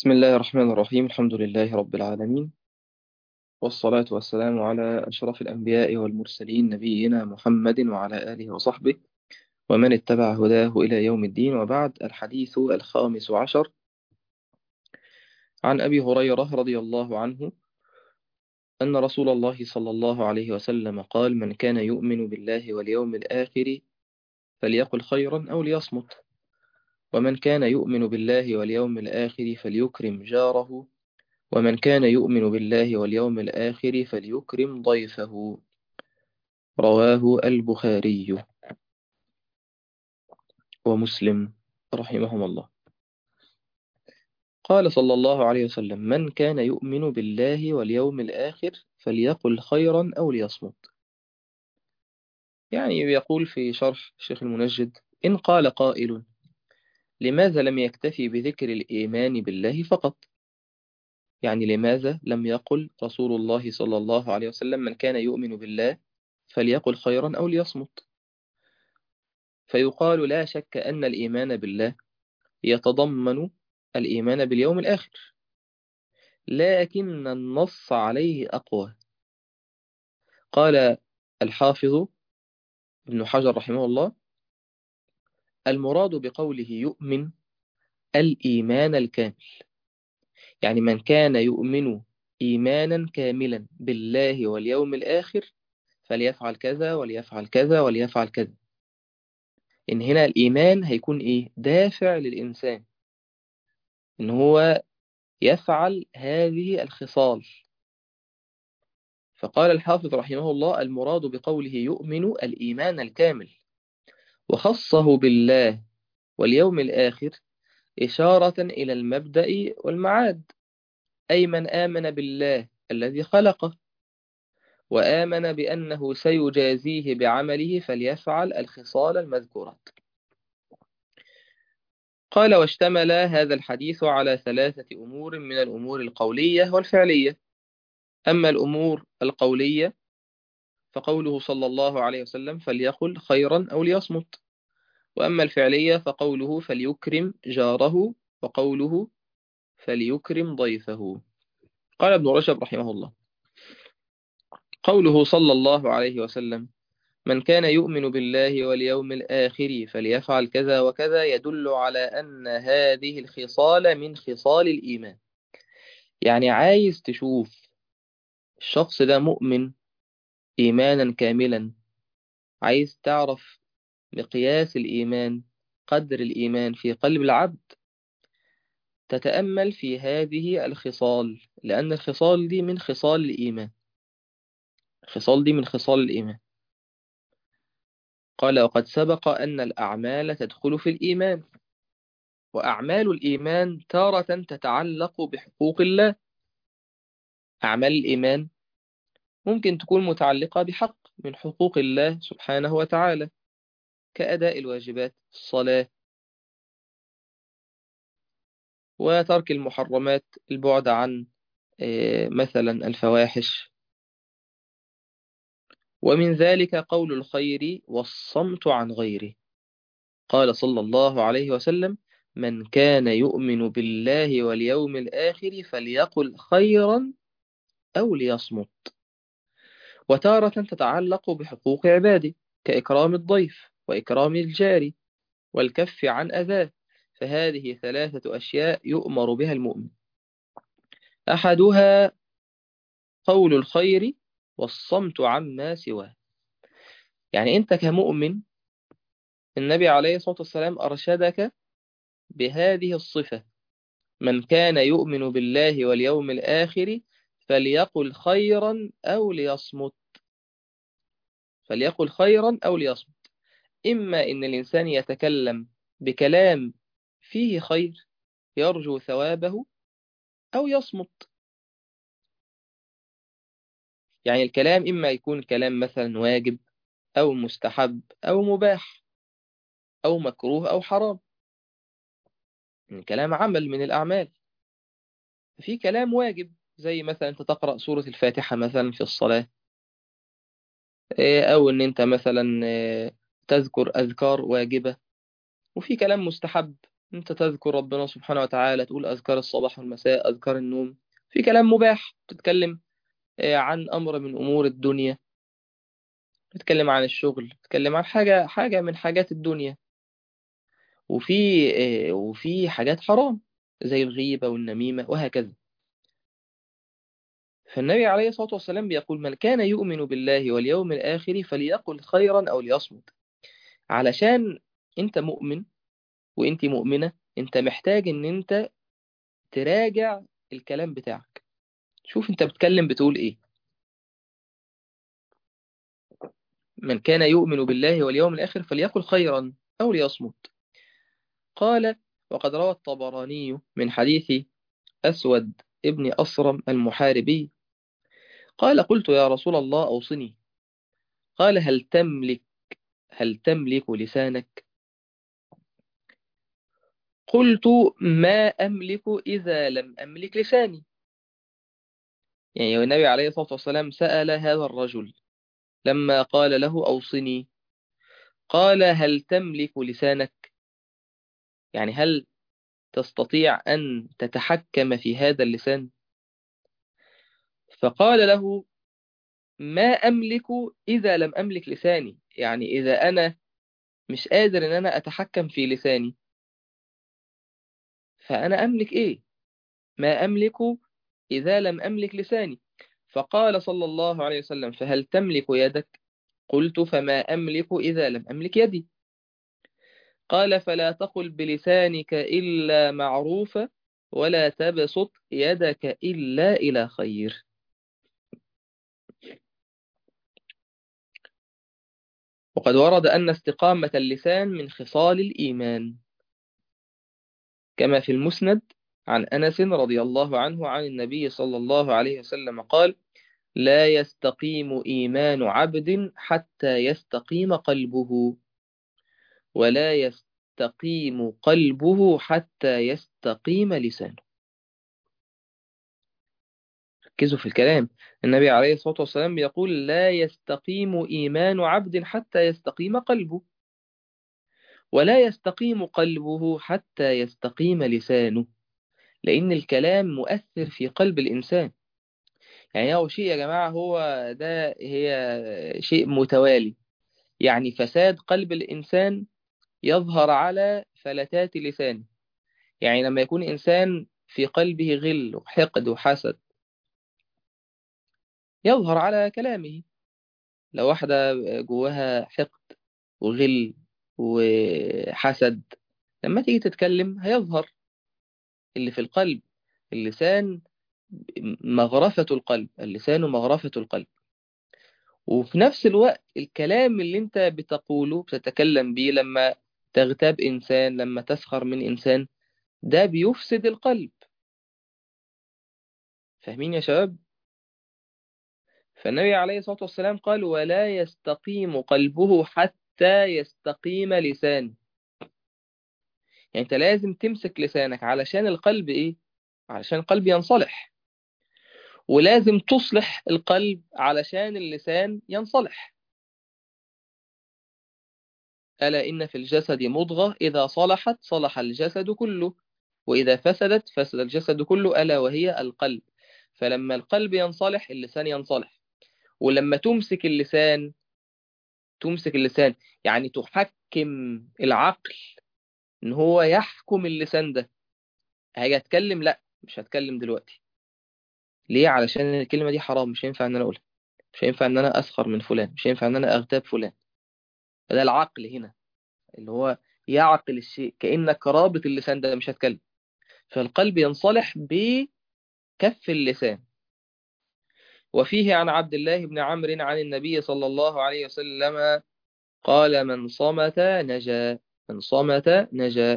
بسم الله الرحمن الرحيم. الحمد لله رب العالمين، والصلاة والسلام على أشرف الأنبياء والمرسلين، نبينا محمد وعلى آله وصحبه ومن اتبع هداه إلى يوم الدين. وبعد، الحديث الخامس عشر عن أبي هريرة رضي الله عنه أن رسول الله صلى الله عليه وسلم قال: من كان يؤمن بالله واليوم الآخر فليقل خيرا أو ليصمت، ومن كان يؤمن بالله واليوم الآخر فليكرم جاره، ومن كان يؤمن بالله واليوم الآخر فليكرم ضيفه. رواه البخاري ومسلم رحمهما الله. قال صلى الله عليه وسلم: من كان يؤمن بالله واليوم الآخر فليقل خيرا أو ليصمت. يعني يقول في شرح الشيخ المنجد: إن قال قائل: لماذا لم يكتفي بذكر الإيمان بالله فقط؟ يعني لماذا لم يقل رسول الله صلى الله عليه وسلم: من كان يؤمن بالله فليقل خيرا أو ليصمت؟ فيقال: لا شك أن الإيمان بالله يتضمن الإيمان باليوم الآخر، لكن النص عليه أقوى. قال الحافظ ابن حجر رحمه الله: المراد بقوله يؤمن الإيمان الكامل، يعني من كان يؤمن إيمانا كاملا بالله واليوم الآخر فليفعل كذا وليفعل كذا وليفعل كذا. إن هنا الإيمان هيكون إيه؟ دافع للإنسان إن هو يفعل هذه الخصال. فقال الحافظ رحمه الله: المراد بقوله يؤمن الإيمان الكامل، وخصه بالله واليوم الآخر إشارة إلى المبدأ والمعاد، أي من آمن بالله الذي خلقه وآمن بأنه سيجازيه بعمله فليفعل الخصال المذكورات. قال: واشتمل هذا الحديث على ثلاثة أمور من الأمور القولية والفعلية. أما الأمور القولية فقوله صلى الله عليه وسلم: فليقل خيرا أو ليصمت. وأما الفعلية فقوله: فليكرم جاره، وقوله: فليكرم ضيفه. قال ابن رجب رحمه الله: قوله صلى الله عليه وسلم: من كان يؤمن بالله واليوم الآخر فليفعل كذا وكذا، يدل على أن هذه الخصال من خصال الإيمان. يعني عايز تشوف الشخص ده مؤمن إيمانا كاملا، عايز تعرف مقياس الإيمان، قدر الإيمان في قلب العبد، تتأمل في هذه الخصال، لأن الخصال دي من خصال الإيمان. الخصال دي من خصال الإيمان. قال: وقد سبق أن الأعمال تدخل في الإيمان، وأعمال الإيمان تارة تتعلق بحقوق الله. أعمال الإيمان ممكن تكون متعلقة بحق من حقوق الله سبحانه وتعالى، كأداء الواجبات، الصلاة، وترك المحرمات، البعد عن مثلا الفواحش. ومن ذلك قول الخير والصمت عن غيره. قال صلى الله عليه وسلم: من كان يؤمن بالله واليوم الآخر فليقل خيرا أو ليصمت. وتارة تتعلق بحقوق عباده، كإكرام الضيف وإكرام الجار والكف عن أذاه. فهذه ثلاثة أشياء يؤمر بها المؤمن: أحدها قول الخير والصمت عما سواه. يعني أنت كمؤمن، النبي عليه الصلاة والسلام أرشدك بهذه الصفة: من كان يؤمن بالله واليوم الآخر فليقل خيرا أو ليصمت. فليقل خيرا أو ليصمت. إما إن الإنسان يتكلم بكلام فيه خير يرجو ثوابه، أو يصمت. يعني الكلام إما يكون كلام مثلا واجب أو مستحب أو مباح أو مكروه أو حرام، يعني كلام عمل من الأعمال. في كلام واجب زي مثلا أنت تقرأ سورة الفاتحة مثلا في الصلاة، أو إن أنت مثلا تذكر أذكار واجبة. وفي كلام مستحب أنت تذكر ربنا سبحانه وتعالى، تقول أذكار الصباح والمساء، أذكار النوم، في كلام مباح، تتكلم عن أمر من أمور الدنيا، تتكلم عن الشغل، تتكلم عن حاجة من حاجات الدنيا. وفي وفي حاجات حرام زي الغيبة والنميمة وهكذا. فالنبي عليه الصلاة والسلام بيقول: من كان يؤمن بالله واليوم الآخر فليقل خيرا أو ليصمت. علشان أنت مؤمن وأنت مؤمنة، أنت محتاج أن أنت تراجع الكلام بتاعك، شوف أنت بتكلم بتقول إيه. من كان يؤمن بالله واليوم الآخر فليقل خيرا أو ليصمت. قال: وقد روى الطبراني من حديث أسود ابن أصرم المحاربي قال: قلت يا رسول الله أوصني. قال: هل تملك لسانك؟ قلت: ما أملك إذا لم أملك لساني. يعني النبي عليه الصلاة والسلام سأل هذا الرجل لما قال له أوصني، قال: هل تملك لسانك؟ يعني هل تستطيع أن تتحكم في هذا اللسان؟ فقال له: ما أملك إذا لم أملك لساني، يعني إذا أنا مش قادر إن أنا أتحكم في لساني فأنا أملك إيه؟ ما أملك إذا لم أملك لساني. فقال صلى الله عليه وسلم: فهل تملك يدك؟ قلت: فما أملك إذا لم أملك يدي. قال: فلا تقل بلسانك إلا معروفا، ولا تبسط يدك إلا إلى خير. وقد ورد أن استقامة اللسان من خصال الإيمان، كما في المسند عن أنس رضي الله عنه عن النبي صلى الله عليه وسلم قال: لا يستقيم إيمان عبد حتى يستقيم قلبه، ولا يستقيم قلبه حتى يستقيم لسانه. ركزوا في الكلام، النبي عليه الصلاة والسلام بيقول: لا يستقيم إيمان عبد حتى يستقيم قلبه، ولا يستقيم قلبه حتى يستقيم لسانه. لأن الكلام مؤثر في قلب الإنسان. يعني هو شيء يا جماعة، هي شيء متوالي. يعني فساد قلب الإنسان يظهر على فلتات لسانه. يعني لما يكون إنسان في قلبه غل وحقد وحسد يظهر على كلامه. لو واحدة جواها حقد وغل وحسد، لما تيجي تتكلم هيظهر اللي في القلب. اللسان مغرفة القلب، اللسان مغرفة القلب. وفي نفس الوقت الكلام اللي انت بتقوله بتتكلم بيه، لما تغتاب إنسان، لما تسخر من إنسان، ده بيفسد القلب. فاهمين يا شباب؟ فالنبي عليه الصلاة والسلام قال: ولا يستقيم قلبه حتى يستقيم لسانه. يعني انت لازم تمسك لسانك علشان القلب ايه؟ علشان القلب ينصلح. ولازم تصلح القلب علشان اللسان ينصلح. ألا إن في الجسد مضغة إذا صلحت صلح الجسد كله، وإذا فسدت فسد الجسد كله، ألا وهي القلب. فلما القلب ينصلح اللسان ينصلح. ولما تمسك اللسان يعني تحكم العقل إن هو يحكم اللسان ده. هاجي أتكلم، لا مش هتكلم دلوقتي. ليه؟ علشان الكلمة دي حرام، مش هينفع إن أنا أقولها، مش هينفع إن أنا أسخر من فلان، مش هينفع إن أنا أغتاب فلان. ده العقل هنا اللي هو يعقل الشيء، كأنك رابط اللسان ده، مش هتكلم. فالقلب ينصلح بكف اللسان. وفيه عن عبد الله بن عمرو عن النبي صلى الله عليه وسلم قال: من صمت نجا، من صمت نجا.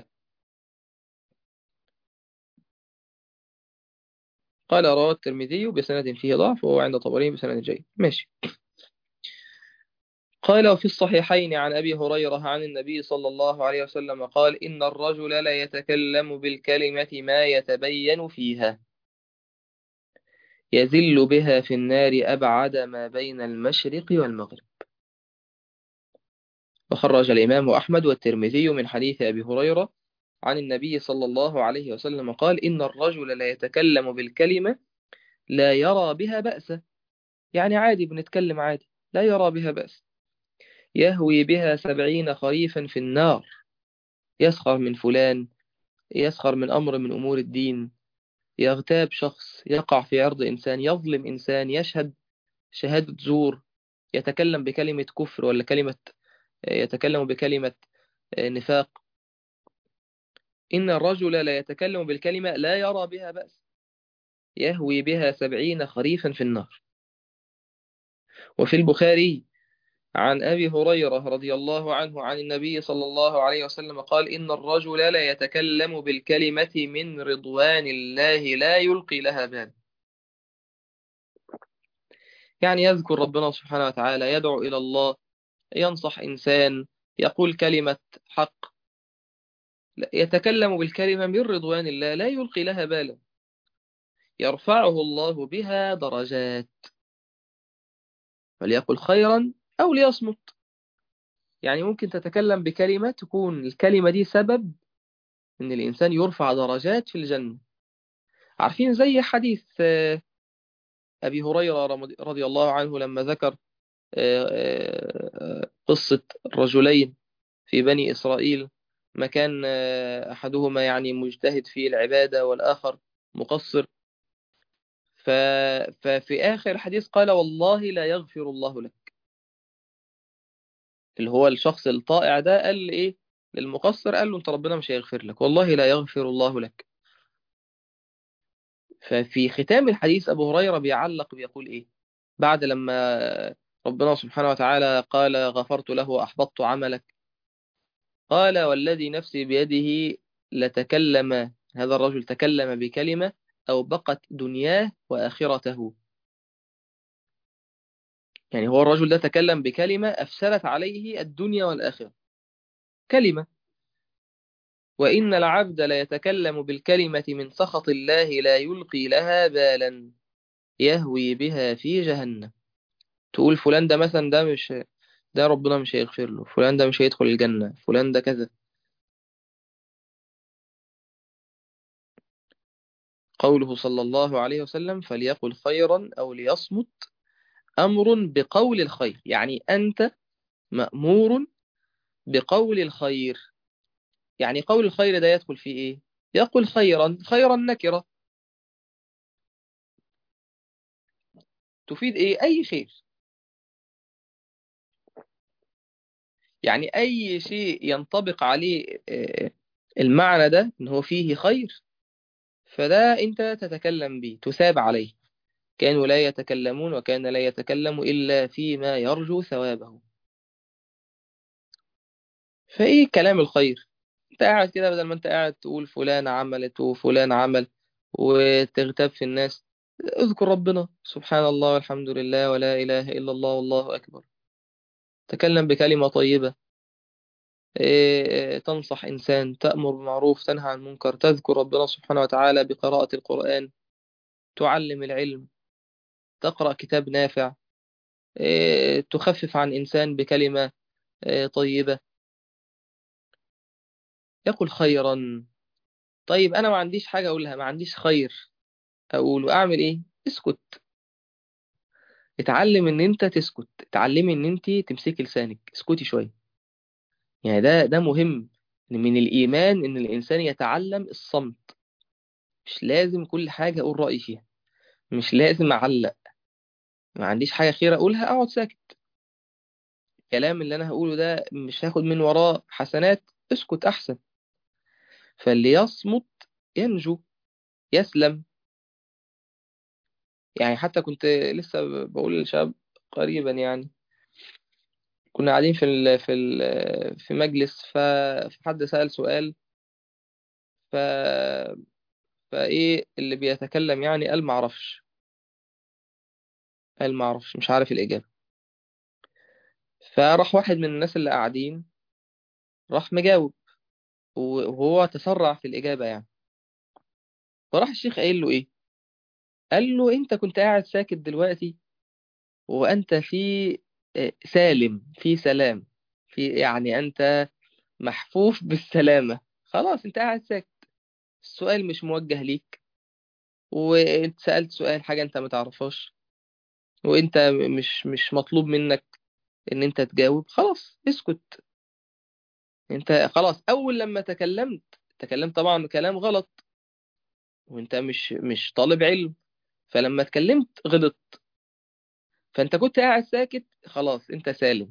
قال: رواه الترمذي بسند فيه ضعف، وهو عند طبري بسند جيد. ماشي. قال: وفي الصحيحين عن أبي هريرة عن النبي صلى الله عليه وسلم قال: إن الرجل لا يتكلم بالكلمة ما يتبين فيها يزل بها في النار أبعد ما بين المشرق والمغرب. وخرج الإمام أحمد والترمذي من حديث أبي هريرة عن النبي صلى الله عليه وسلم قال: إن الرجل لا يتكلم بالكلمة لا يرى بها بأسا. يعني عادي، بنتكلم عادي، لا يرى بها بأس، يهوي بها 70 خريفا في النار. يسخر من فلان، يسخر من أمر من أمور الدين، يغتاب شخص، يقع في عرض إنسان، يظلم إنسان، يشهد شهادة زور، يتكلم بكلمة كفر ولا يتكلم بكلمة نفاق. إن الرجل لا يتكلم بالكلمة لا يرى بها بأس، يهوي بها 70 خريفا في النار. وفي البخاري عن أبي هريرة رضي الله عنه عن النبي صلى الله عليه وسلم قال: إن الرجل لا يتكلم بالكلمة من رضوان الله لا يلقي لها بال. يعني يذكر ربنا سبحانه وتعالى، يدعو إلى الله، ينصح إنسان، يقول كلمة حق، يتكلم بالكلمة من رضوان الله لا يلقي لها بالا، يرفعه الله بها درجات، فليقل خيرا أو ليصمت. يعني ممكن تتكلم بكلمة تكون الكلمة دي سبب إن الإنسان يرفع درجات في الجنة. عارفين زي حديث أبي هريرة رضي الله عنه لما ذكر قصة الرجلين في بني إسرائيل، ما كان أحدهما يعني مجتهد في العبادة والآخر مقصر. ف... ففي آخر الحديث قال: والله لا يغفر الله لك. اللي هو الشخص الطائع ده قال إيه للمقصر؟ قال له: أنت ربنا مش هيغفر لك، والله لا يغفر الله لك. ففي ختام الحديث أبو هريرة بيعلق بيقول إيه بعد لما ربنا سبحانه وتعالى قال: غفرت له وأحبطت عملك؟ قال: والذي نفسي بيده لتكلم هذا الرجل، تكلم بكلمة أو بقت دنياه وآخرته. يعني هو الرجل ده تكلم بكلمة أفسدت عليه الدنيا والآخرة، كلمة. وإن العبد لا يتكلم بالكلمة من سخط الله لا يلقي لها بالا، يهوي بها في جهنم. تقول فلان ده مثلا، ده ربنا مش هيغفر له، فلان ده مش هيدخل الجنة، فلان ده كذا. قوله صلى الله عليه وسلم: فليقل خيرا أو ليصمت، أمر بقول الخير. يعني أنت مأمور بقول الخير. يعني قول الخير ده يدخل في إيه؟ يقول خيرا، خيرا نكرة تفيد إيه؟ أي خير. يعني أي شيء ينطبق عليه المعنى ده إن هو فيه خير، فده أنت تتكلم به تثاب عليه. كانوا لا يتكلمون وكان لا يتكلم إلا فيما يرجو ثوابه. فإيه كلام الخير؟ أنت قاعد كده، بدل ما أنت قاعد تقول فلان عملت وفلان عمل وتغتاب في الناس، اذكر ربنا، سبحان الله والحمد لله ولا إله إلا الله والله أكبر. تكلم بكلمة طيبة، تنصح إنسان، تأمر بالمعروف، تنهى عن المنكر، تذكر ربنا سبحانه وتعالى بقراءة القرآن، تعلم العلم، تقرأ كتاب نافع، تخفف عن إنسان بكلمة طيبة، يقول خيرا. طيب أنا ما عنديش حاجة أقولها، ما عنديش خير أقول، وأعمل إيه؟ اسكت. اتعلم إن أنت تسكت، اتعلمي إن أنت تمسكي لسانك، اسكتي شوية. يعني ده مهم. من الإيمان إن الإنسان يتعلم الصمت. مش لازم كل حاجة أقول رأيي فيها، مش لازم أعلق. ما عنديش حاجة خير أقولها، أقعد ساكت. الكلام اللي أنا هقوله ده مش هاخد من وراه حسنات، اسكت أحسن. فاللي يصمت ينجو، يسلم. يعني حتى كنت لسه بقول للشباب قريبا، يعني كنا قاعدين في مجلس، فحد سأل سؤال، ف فايه اللي بيتكلم يعني قال ما اعرفش، قال ما اعرفش، مش عارف الإجابة. فراح واحد من الناس اللي قاعدين راح مجاوب، وهو تسرع في الإجابة يعني. فراح الشيخ قايل له ايه؟ قال له: انت كنت قاعد ساكت دلوقتي وانت في سالم، في سلام، في يعني انت محفوف بالسلامة. خلاص انت قاعد ساكت، السؤال مش موجه ليك، وانت سألت سؤال حاجة انت ما تعرفهاش، وانت مش مطلوب منك ان انت تجاوب، خلاص اسكت. انت خلاص اول لما تكلمت طبعا كلام غلط، وانت مش طالب علم، فلما اتكلمت غلط، فانت كنت قاعد ساكت، خلاص انت سالم.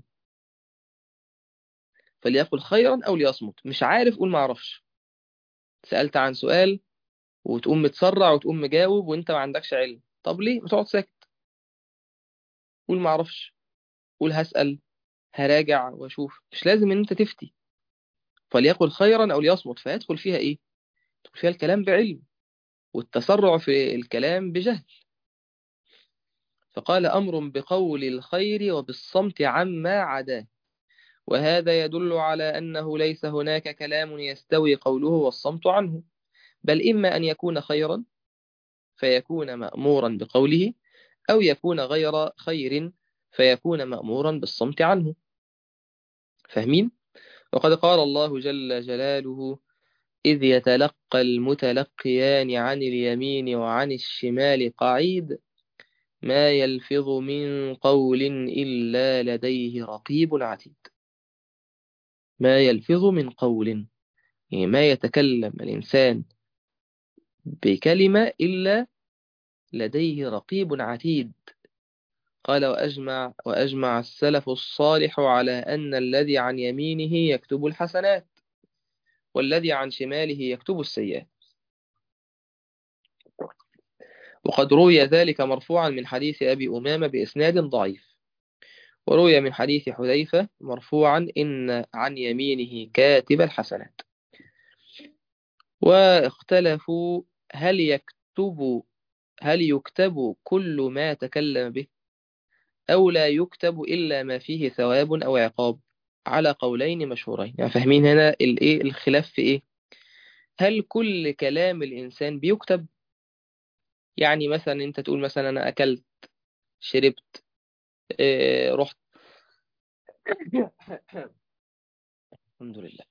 فليقل خيرا او ليصمت. مش عارف قول ما اعرفش. سألت عن سؤال وتقوم متسرع وتقوم مجاوب وانت ما عندكش علم، طب ليه ما تقعد ساكت؟ قول ما اعرفش، قول هسأل، هراجع واشوف، مش لازم ان انت تفتي. فليقل خيرا او ليصمت، فيدخل فيها ايه؟ يدخل فيها الكلام بعلم، والتسرع في الكلام بجهل. فقال أمر بقول الخير وبالصمت عما عداه، وهذا يدل على أنه ليس هناك كلام يستوي قوله والصمت عنه، بل إما أن يكون خيرا فيكون مأمورا بقوله، أو يكون غير خير فيكون مأمورا بالصمت عنه. فاهمين؟ وقد قال الله جل جلاله: إذ يتلقى المتلقيان عن اليمين وعن الشمال قعيد، ما يلفظ من قول إلا لديه رقيب عتيد. ما يلفظ من قول، يعني ما يتكلم الإنسان بكلمة إلا لديه رقيب عتيد. قال: وأجمع السلف الصالح على أن الذي عن يمينه يكتب الحسنات، والذي عن شماله يكتب السيئات. وقد روي ذلك مرفوعا من حديث أبي أمامة بإسناد ضعيف، وروي من حديث حذيفة مرفوعا إن عن يمينه كاتب الحسنات. واختلفوا هل يكتب هل يكتب كل ما تكلم به، أو لا يكتب إلا ما فيه ثواب أو عقاب، على قولين مشهورين. يعني فاهمين هنا الإيه الخلاف في إيه؟ هل كل كلام الإنسان بيكتب؟ يعني مثلا أنت تقول مثلا أنا أكلت، شربت، رحت. الحمد لله.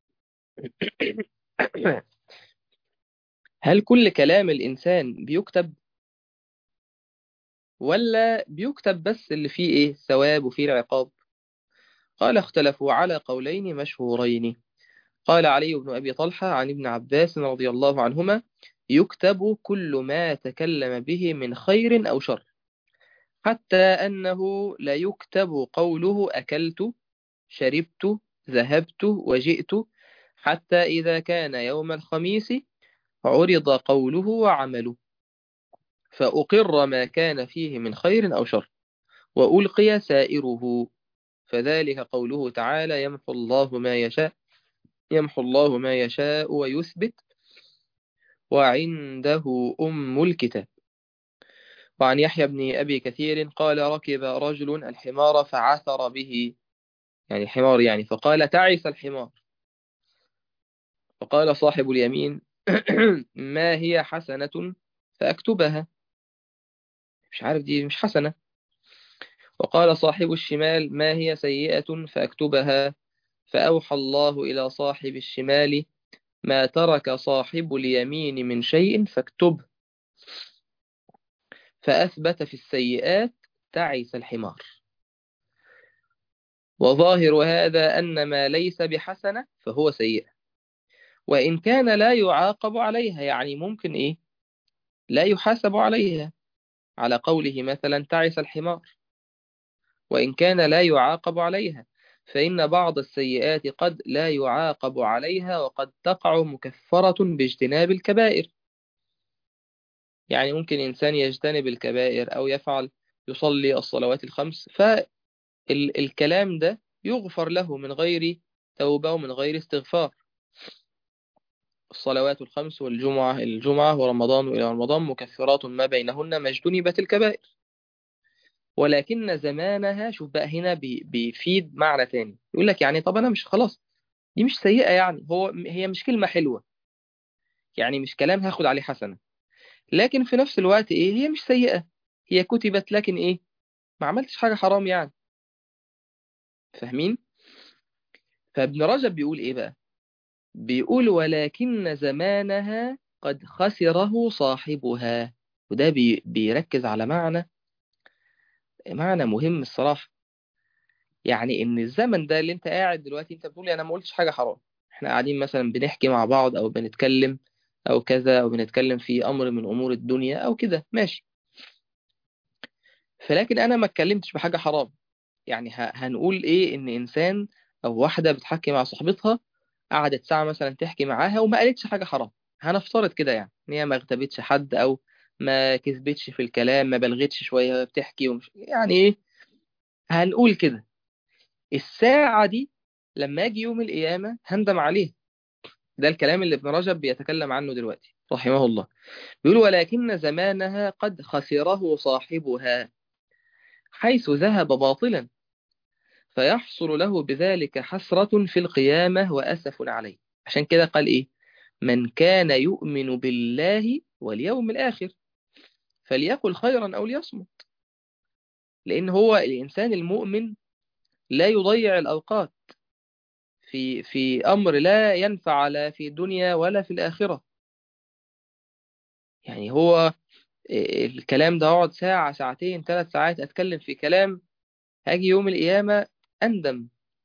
هل كل كلام الإنسان بيكتب، ولا بيكتب بس اللي فيه إيه ثواب وفيه العقاب؟ قال: اختلفوا على قولين مشهورين. قال علي بن أبي طلحة عن ابن عباس رضي الله عنهما: يكتب كل ما تكلم به من خير أو شر، حتى أنه لا يكتب قوله أكلت، شربت، ذهبت، وجئت، حتى إذا كان يوم الخميس عرض قوله وعمله، فأقر ما كان فيه من خير أو شر، وألقي سائره. فذلك قوله تعالى: يمحو الله ما يشاء ويثبت، وعنده أم الكتاب. وعن يحيى بن أبي كثير قال: ركب رجل الحمار فعثر به، يعني الحمار يعني، فقال: تعس الحمار. فقال صاحب اليمين: ما هي حسنة فأكتبها؟ مش عارف، دي مش حسنة. وقال صاحب الشمال: ما هي سيئة فأكتبها؟ فأوحى الله إلى صاحب الشمال: ما ترك صاحب اليمين من شيء فاكتبه. فأثبت في السيئات تعس الحمار. وظاهر هذا أن ما ليس بحسنة فهو سيئة، وإن كان لا يعاقب عليها، يعني ممكن إيه لا يحاسب عليها، على قوله مثلا تعس الحمار. وإن كان لا يعاقب عليها، فإن بعض السيئات قد لا يعاقب عليها، وقد تقع مكفرة باجتناب الكبائر. يعني ممكن إنسان يجتنب الكبائر أو يصلي الصلوات الخمس، فالكلام ده يغفر له من غير توبة ومن غير استغفار. الصلوات الخمس الجمعة ورمضان إلى رمضان مكفرات ما بينهن ما اجتنبت الكبائر. ولكن زمانها، شوف بقى هنا بيفيد معنى تاني، يقول لك يعني طب أنا مش خلاص، دي مش سيئة، يعني هي مش كلمة حلوة، يعني مش كلام هاخد عليه حسنة، لكن في نفس الوقت إيه هي مش سيئة، هي كتبت، لكن إيه ما عملتش حاجة حرام يعني. فاهمين؟ فابن رجب بيقول إيه بقى؟ بيقول ولكن زمانها قد خسره صاحبها. وده بيركز على معنى مهم الصراحة. يعني ان الزمن ده اللي انت قاعد دلوقتي، انت بتقول انا ما قلتش حاجة حرام، احنا قاعدين مثلا بنحكي مع بعض او بنتكلم او كذا، او بنتكلم في امر من امور الدنيا او كده، ماشي. فلكن انا ما اتكلمتش بحاجة حرام. يعني هنقول ايه؟ ان انسان او واحدة بتحكي مع صاحبتها، قعدت ساعة مثلا تحكي معاها وما قالتش حاجة حرام. هنفترض كده يعني ان هي ما اغتابتش حد، او ما كذبتش في الكلام، ما بلغتش شوية وهي بتحكي ومش يعني ايه، هنقول كده. الساعة دي لما اجي يوم القيامة هندم عليه. ده الكلام اللي ابن رجب بيتكلم عنه دلوقتي رحمه الله. بيقول ولكن زمانها قد خسره صاحبها حيث ذهب باطلا، فيحصل له بذلك حسرة في القيامة وأسف عليه. عشان كده قال إيه؟ من كان يؤمن بالله واليوم الآخر فليقل خيرا أو ليصمت. لأن هو الإنسان المؤمن لا يضيع الأوقات في أمر لا ينفع لا في الدنيا ولا في الآخرة. يعني هو الكلام ده اقعد ساعة ساعتين 3 ساعات أتكلم في كلام، هاجي يوم القيامة أندم.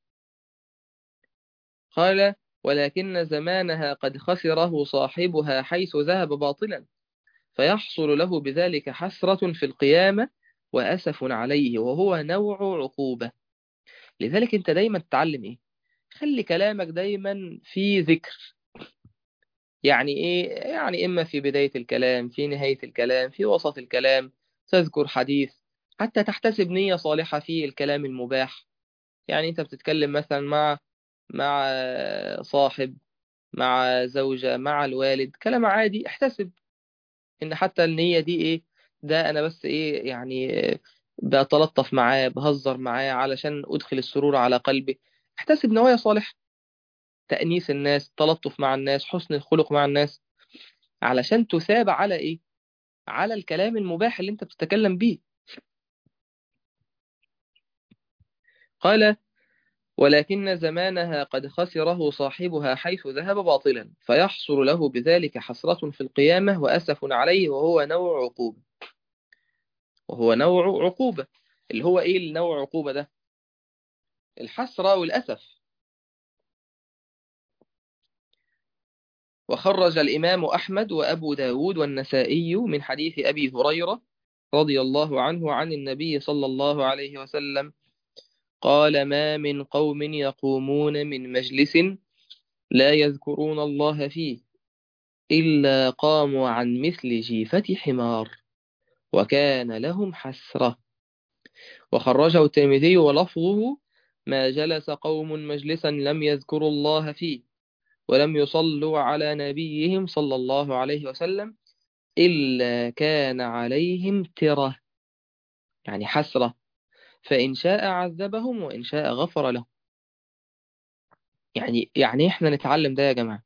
قال ولكن زمانها قد خسره صاحبها حيث ذهب باطلا، فيحصل له بذلك حسرة في القيامة وأسف عليه، وهو نوع عقوبة. لذلك أنت دايما تتعلم إيه؟ خلي كلامك دايما في ذكر. يعني إيه؟ يعني إما في بداية الكلام، في نهاية الكلام، في وسط الكلام تذكر حديث، حتى تحتسب نية صالحة في الكلام المباح. يعني أنت بتتكلم مثلا مع صاحب، مع زوجة، مع الوالد، كلام عادي، احتسب ان حتى النية دي ايه، ده انا بس ايه يعني بتلطف معاه، بهزر معاه علشان ادخل السرور على قلبي. احتسب نوايا صالحة، تأنيس الناس، تلطف مع الناس، حسن الخلق مع الناس، علشان تثاب على ايه؟ على الكلام المباح اللي انت بتتكلم بيه. قال ولكن زمانها قد خسره صاحبها حيث ذهب باطلا، فيحصل له بذلك حسرة في القيامة وأسف عليه، وهو نوع عقوبة. اللي هو ايه النوع عقوبة ده؟ الحسرة والأسف. وخرج الإمام أحمد وأبو داود والنسائي من حديث أبي هريرة رضي الله عنه عن النبي صلى الله عليه وسلم قال ما من قوم يقومون من مجلس لا يذكرون الله فيه إلا قاموا عن مثل جيفة حمار وكان لهم حسرة. وخرجه الترمذي ولفظه ما جلس قوم مجلسا لم يذكروا الله فيه ولم يصلوا على نبيهم صلى الله عليه وسلم إلا كان عليهم ترة، يعني حسرة، فإن شاء عذبهم وإن شاء غفر لهم. يعني إحنا نتعلم ده يا جماعة.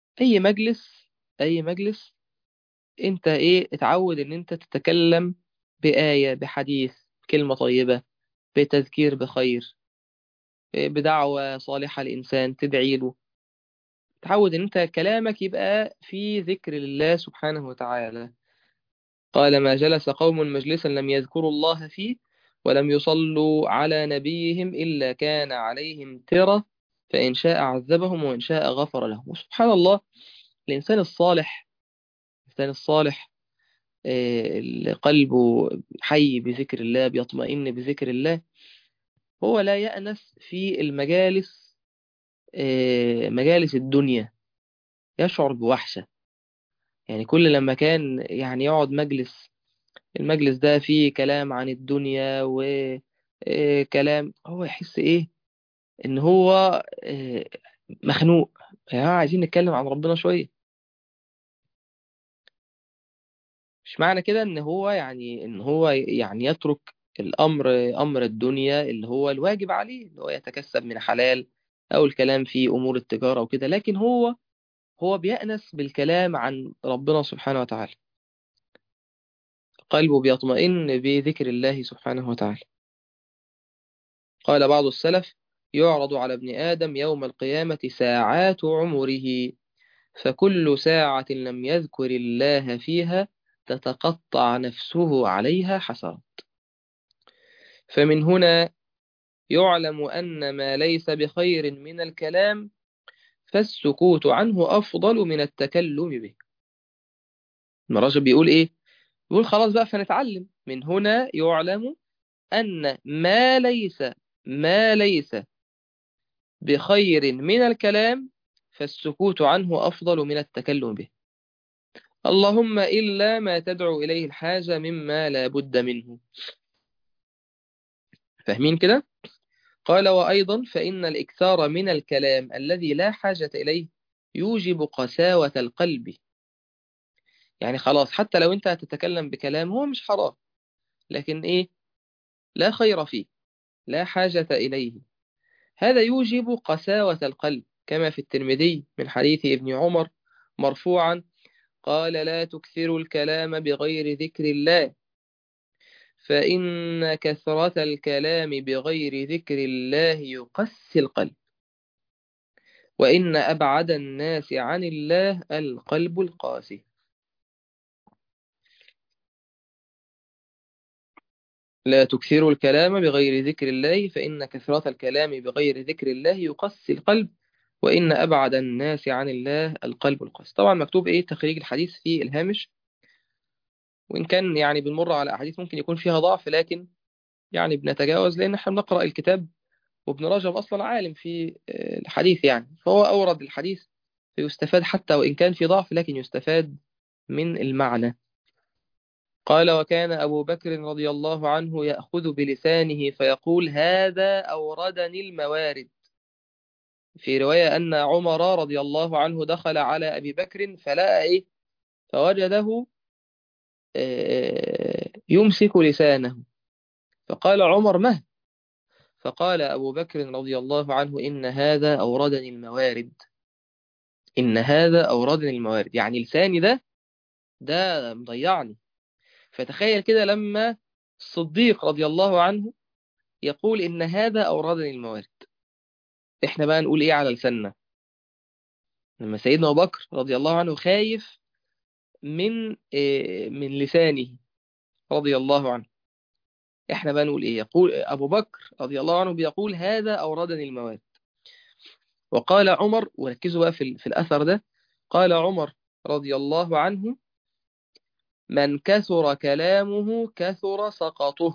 أي مجلس أنت إيه اتعود إن أنت تتكلم بآية، بحديث، كلمة طيبة، بتذكير بخير، بدعوة صالحة لإنسان تدعي له. تعود إن أنت كلامك يبقى في ذكر الله سبحانه وتعالى. قال ما جلس قوم مجلسا لم يذكروا الله فيه ولم يصلوا على نبيهم إلا كان عليهم ترة، فإن شاء عذبهم وإن شاء غفر لهم. وسبحان الله، الإنسان الصالح، الإنسان الصالح اللي قلبه حي بذكر الله، بيطمئن بذكر الله، هو لا يأنس في المجالس، مجالس الدنيا، يشعر بوحشة. يعني كل لما كان يعني يقعد المجلس ده فيه كلام عن الدنيا وكلام، هو يحس ايه؟ ان هو مخنوق. يا جماعة عايزين نتكلم عن ربنا شوية. مش معنى كده ان هو يعني يترك الامر، امر الدنيا اللي هو الواجب عليه، اللي هو يتكسب من حلال، او الكلام في امور التجارة وكده، لكن هو بيأنس بالكلام عن ربنا سبحانه وتعالى، قلبه بيطمئن بذكر الله سبحانه وتعالى. قال بعض السلف يعرض على ابن آدم يوم القيامة ساعات عمره، فكل ساعة لم يذكر الله فيها تتقطع نفسه عليها حسرات. فمن هنا يعلم أن ما ليس بخير من الكلام فالسكوت عنه أفضل من التكلم به. المراجع بيقول إيه؟ يقول خلاص بقى فنتعلم. من هنا يعلم أن ما ليس بخير من الكلام فالسكوت عنه أفضل من التكلم به، اللهم إلا ما تدعو إليه الحاجة مما لا بد منه. فاهمين كده؟ قال وأيضا فإن الإكثار من الكلام الذي لا حاجة إليه يوجب قساوة القلب. يعني خلاص حتى لو أنت هتتكلم بكلام هو مش حرام، لكن إيه؟ لا خير فيه، لا حاجة إليه، هذا يوجب قساوة القلب، كما في الترمذي من حديث ابن عمر مرفوعا قال لا تكثروا الكلام بغير ذكر الله، فإن كثرة الكلام بغير ذكر الله يقسي القلب، وإن أبعد الناس عن الله القلب القاسي. لا تكثروا الكلام بغير ذكر الله، فإن كثرة الكلام بغير ذكر الله يقسي القلب، وإن أبعد الناس عن الله القلب القاسي. طبعا مكتوب إيه تخريج الحديث في الهامش، وإن كان يعني بنمر على أحاديث ممكن يكون فيها ضعف، لكن يعني بنتجاوز لأن احنا بنقرأ الكتاب، وابن رجب أصلا عالم في الحديث يعني، فهو أورد الحديث فيستفاد حتى وإن كان في ضعف، لكن يستفاد من المعنى. قال وكان أبو بكر رضي الله عنه يأخذ بلسانه فيقول هذا أوردني الموارد. في رواية أن عمر رضي الله عنه دخل على أبي بكر فلقى إيه، فوجده يمسك لسانه، فقال عمر مه، فقال أبو بكر رضي الله عنه إن هذا أوردني الموارد، إن هذا أوردني الموارد، يعني لساني ده مضيعني. فتخيل كده لما الصديق رضي الله عنه يقول إن هذا أوردني الموارد، إحنا بقى نقول إيه على لساننا لما سيدنا أبو بكر رضي الله عنه خايف من لسانه رضي الله عنه، إحنا بقى نقول إيه؟ يقول أبو بكر رضي الله عنه بيقول هذا أوردني الموارد. وقال عمر، وركزوا بقى في الأثر ده، قال عمر رضي الله عنه من كثر كلامه كثر سقطه.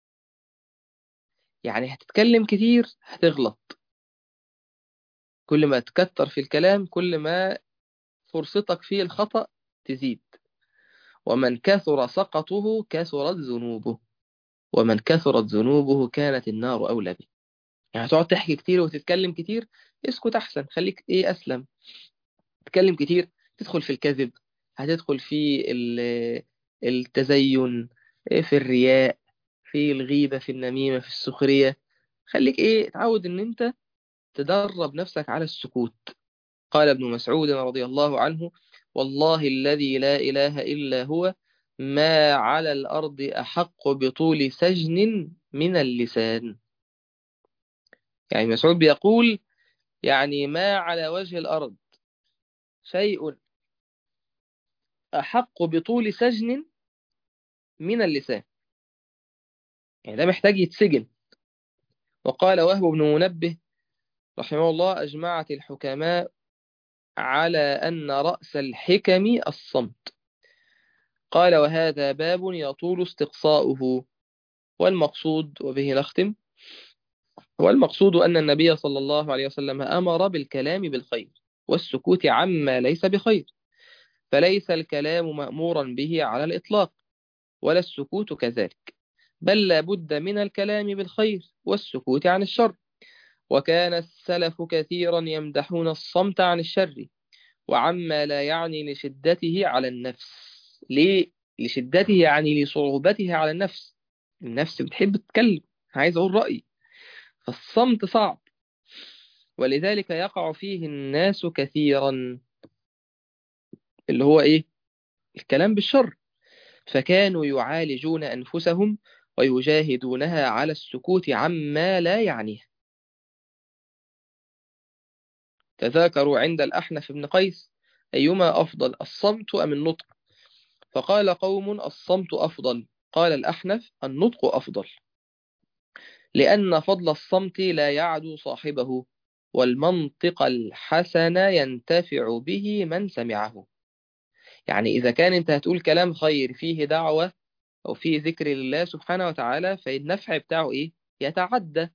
يعني هتتكلم كتير هتغلط، كل ما تكتر في الكلام كل ما فرصتك في الخطأ تزيد. ومن كثر سقطه كثرت ذنوبه، ومن كثرت ذنوبه كانت النار أولى به. يعني هتقعد تحكي كتير وتتكلم كتير، اسكت أحسن، خليك إيه أسلم. تتكلم كتير تدخل في الكذب، هتدخل في التزين، في الرياء، في الغيبة، في النميمة، في السخرية. خليك إيه تعود إن أنت تدرب نفسك على السكوت. قال ابن مسعود رضي الله عنه والله الذي لا إله إلا هو ما على الأرض أحق بطول سجن من اللسان. يعني مسعود بيقول يعني ما على وجه الأرض شيء أحق بطول سجن من اللسان، يعني ده محتاج يتسجن. وقال وهب بن منبه رحمه الله أجمعت الحكماء على أن رأس الحكم الصمت. قال وهذا باب يطول استقصاؤه، والمقصود وبه نختم، والمقصود أن النبي صلى الله عليه وسلم أمر بالكلام بالخير والسكوت عما ليس بخير، فليس الكلام مأمورا به على الإطلاق ولا السكوت كذلك، بل لا بد من الكلام بالخير والسكوت عن الشر. وكان السلف كثيرا يمدحون الصمت عن الشر وعما لا يعني لشدته على النفس. ليه؟ لشدته يعني لصعوبته على النفس، النفس بتحب تتكلم، عايز أقول رأيي، فالصمت صعب، ولذلك يقع فيه الناس كثيرا، اللي هو إيه؟ الكلام بالشر. فكانوا يعالجون أنفسهم ويجاهدونها على السكوت عما لا يعنيه. تذاكروا عند الأحنف بن قيس أيما أفضل، الصمت أم النطق؟ فقال قوم الصمت أفضل. قال الأحنف النطق أفضل، لأن فضل الصمت لا يعدو صاحبه، والمنطق الحسن ينتفع به من سمعه. يعني إذا كان أنت هتقول كلام خير فيه دعوة أو فيه ذكر لله سبحانه وتعالى، فالنفع بتاعه إيه؟ يتعدى.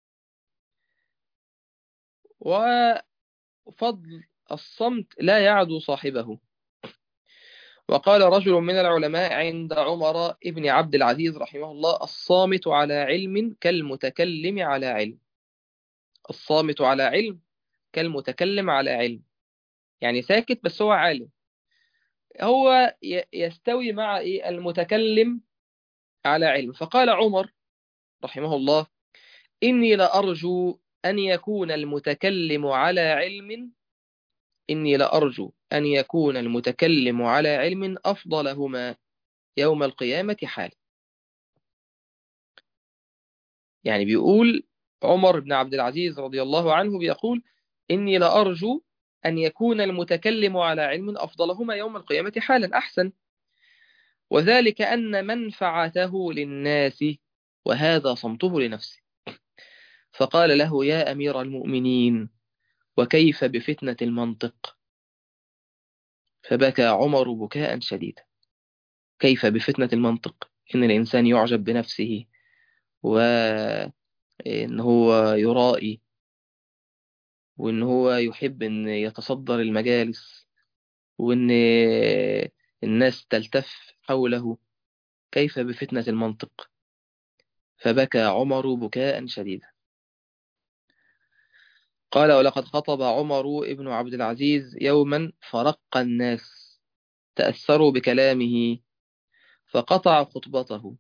وفضل الصمت لا يعدو صاحبه. وقال رجل من العلماء عند عمر ابن عبد العزيز رحمه الله: الصامت على علم كالمتكلم على علم. الصامت على علم كالمتكلم على علم، يعني ساكت بس هو عالم. هو يستوي مع إيه؟ المتكلم على علم. فقال عمر رحمه الله: إني لأرجو أن يكون المتكلم على علم إني لأرجو أن يكون المتكلم على علم أفضلهما يوم القيامة حال. يعني بيقول عمر بن عبد العزيز رضي الله عنه بيقول: إني لأرجو أن يكون المتكلم على علم أفضلهما يوم القيامة حالا أحسن، وذلك أن منفعته للناس وهذا صمته لنفسه. فقال له: يا أمير المؤمنين، وكيف بفتنة المنطق؟ فبكى عمر بكاء شديدا. كيف بفتنة المنطق؟ إن الإنسان يعجب بنفسه، وإن هو يرائي، وإن هو يحب أن يتصدر المجالس، وإن الناس تلتف حوله. كيف بفتنة المنطق؟ فبكى عمر بكاء شديدا. قال: ولقد خطب عمر ابن عبد العزيز يوما فرق الناس، تأثروا بكلامه فقطع خطبته.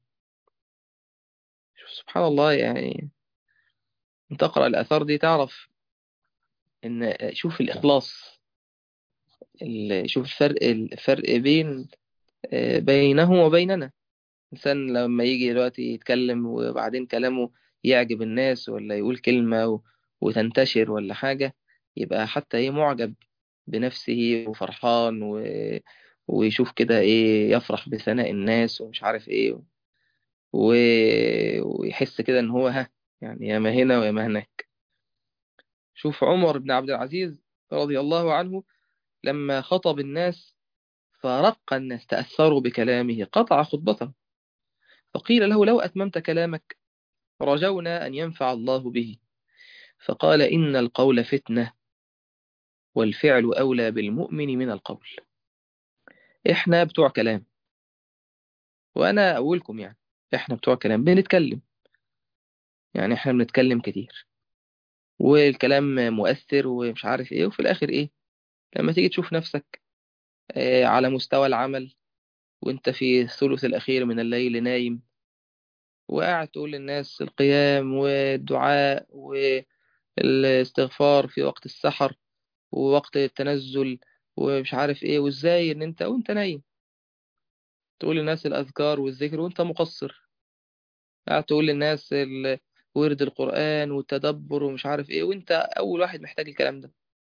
سبحان الله، يعني انت تقرأ الآثار دي تعرف ان، شوف الإخلاص، شوف الفرق بينه وبيننا. إنسان لما يجي دلوقتي يتكلم وبعدين كلامه يعجب الناس، ولا يقول كلمة وتنتشر ولا حاجة، يبقى حتى ايه معجب بنفسه وفرحان ويشوف كده ايه، يفرح بثناء الناس ومش عارف ايه و... ويحس كده ان هو يعني يا ما هنا ويا ما هناك. شوف عمر بن عبد العزيز رضي الله عنه لما خطب الناس فرق الناس، تأثروا بكلامه، قطع خطبته. فقيل له: لو أتممت كلامك رجونا أن ينفع الله به. فقال: إن القول فتنة، والفعل أولى بالمؤمن من القول. إحنا بتوع كلام، وأنا أقولكم يعني إحنا بتوع كلام، بنتكلم، يعني إحنا بنتكلم كتير، والكلام مؤثر ومش عارف إيه، وفي الآخر إيه؟ لما تيجي تشوف نفسك على مستوى العمل، وانت في الثلث الأخير من الليل نايم، وقاعد تقول للناس القيام والدعاء والاستغفار في وقت السحر ووقت التنزل ومش عارف ايه، وازاي ان انت وانت نايم تقول للناس الأذكار والذكر وانت مقصر، قاعد تقول للناس ورد القرآن والتدبر ومش عارف ايه، وانت أول واحد محتاج الكلام ده.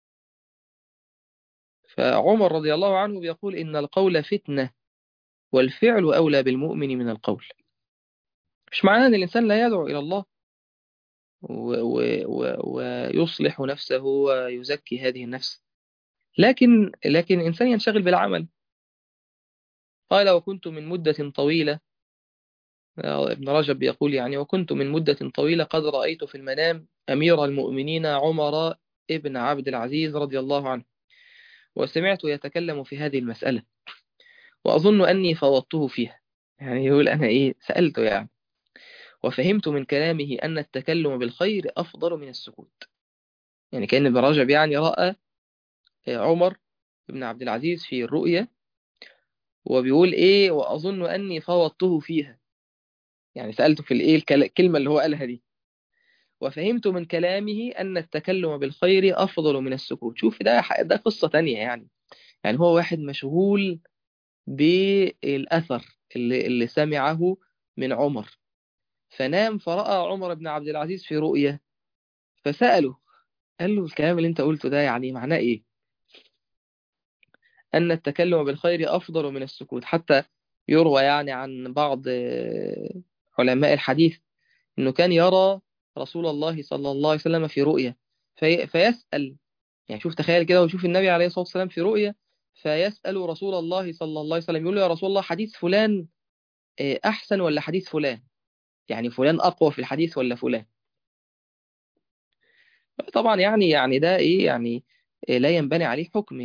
فعمر رضي الله عنه بيقول: إن القول فتنة، والفعل أولى بالمؤمن من القول. مش معناه أن الإنسان لا يدعو إلى الله ويصلح نفسه ويزكي هذه النفس، لكن الإنسان ينشغل بالعمل. قال: وكنت من مدة طويلة، ابن رجب يقول يعني: وكنت من مدة طويلة قد رأيت في المنام أمير المؤمنين عمر ابن عبد العزيز رضي الله عنه، وسمعته يتكلم في هذه المسألة، وأظن أني فوضته فيها. يعني يقول أنا إيه، سألته يعني، وفهمت من كلامه أن التكلم بالخير أفضل من السكوت. يعني كأن ابن رجب يعني رأى عمر بن عبد العزيز في الرؤيا، وبيقول إيه، وأظن أني فوضته فيها، يعني سألته في الإيه الكلمة اللي هو قالها دي، وفهمت من كلامه أن التكلم بالخير أفضل من السكوت. شوف ده قصة تانية يعني. يعني هو واحد مشغول بالأثر اللي سمعه من عمر، فنام فرأى عمر بن عبد العزيز في رؤيا، فسأله قال له الكلام اللي انت قلته ده يعني معناه ايه؟ أن التكلم بالخير أفضل من السكوت. حتى يروى يعني عن بعض علماء الحديث أنه كان يرى رسول الله صلى الله عليه وسلم في رؤيا فيسأل، يعني شوف تخيل كده وشوف النبي عليه الصلاة والسلام في رؤيا، فيسأل رسول الله صلى الله عليه وسلم يقول له يا رسول الله حديث فلان أحسن ولا حديث فلان؟ يعني فلان أقوى في الحديث ولا فلان؟ طبعا يعني ده إيه يعني، لا ينبني عليه حكم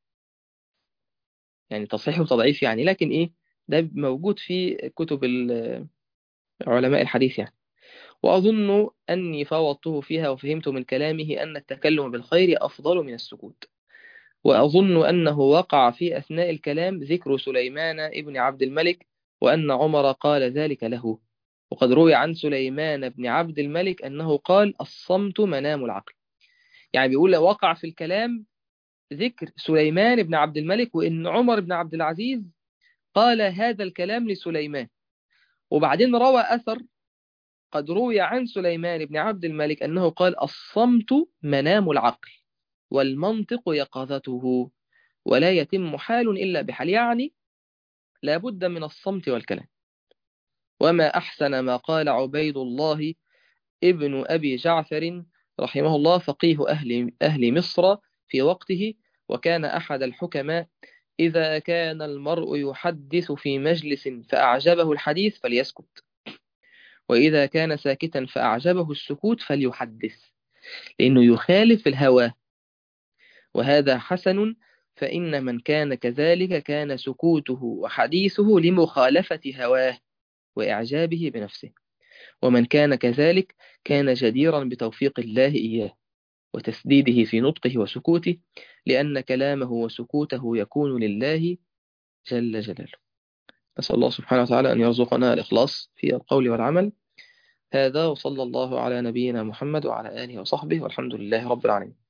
يعني تصحيح وتضعيف يعني، لكن إيه، ده موجود في كتب علماء الحديث يعني. وأظن أني فوضته فيها وفهمت من كلامه أن التكلم بالخير أفضل من السكوت. وأظن أنه وقع في أثناء الكلام ذكر سليمان ابن عبد الملك، وأن عمر قال ذلك له. وقد روي عن سليمان بن عبد الملك أنه قال الصمت منام العقل. يعني بيقول وقع في الكلام ذكر سليمان بن عبد الملك، وإن عمر بن عبد العزيز قال هذا الكلام لسليمان. وبعدين روى أثر قد روي عن سليمان بن عبد الملك أنه قال الصمت منام العقل والمنطق يقظته، ولا يتم حال إلا بحال، يعني لا بد من الصمت والكلام. وما أحسن ما قال عبيد الله ابن أبي جعفر رحمه الله فقيه أهل مصر في وقته، وكان أحد الحكماء: إذا كان المرء يحدث في مجلس فأعجبه الحديث فليسكت، وإذا كان ساكتا فأعجبه السكوت فليحدث، لأنه يخالف الهوى، وهذا حسن. فإن من كان كذلك كان سكوته وحديثه لمخالفة هواه وإعجابه بنفسه، ومن كان كذلك كان جديرا بتوفيق الله إياه وتسديده في نطقه وسكوته، لأن كلامه وسكوته يكون لله جل جلاله. نسأل الله سبحانه وتعالى أن يرزقنا الإخلاص في القول والعمل. هذا وصلى الله على نبينا محمد وعلى آله وصحبه، والحمد لله رب العالمين.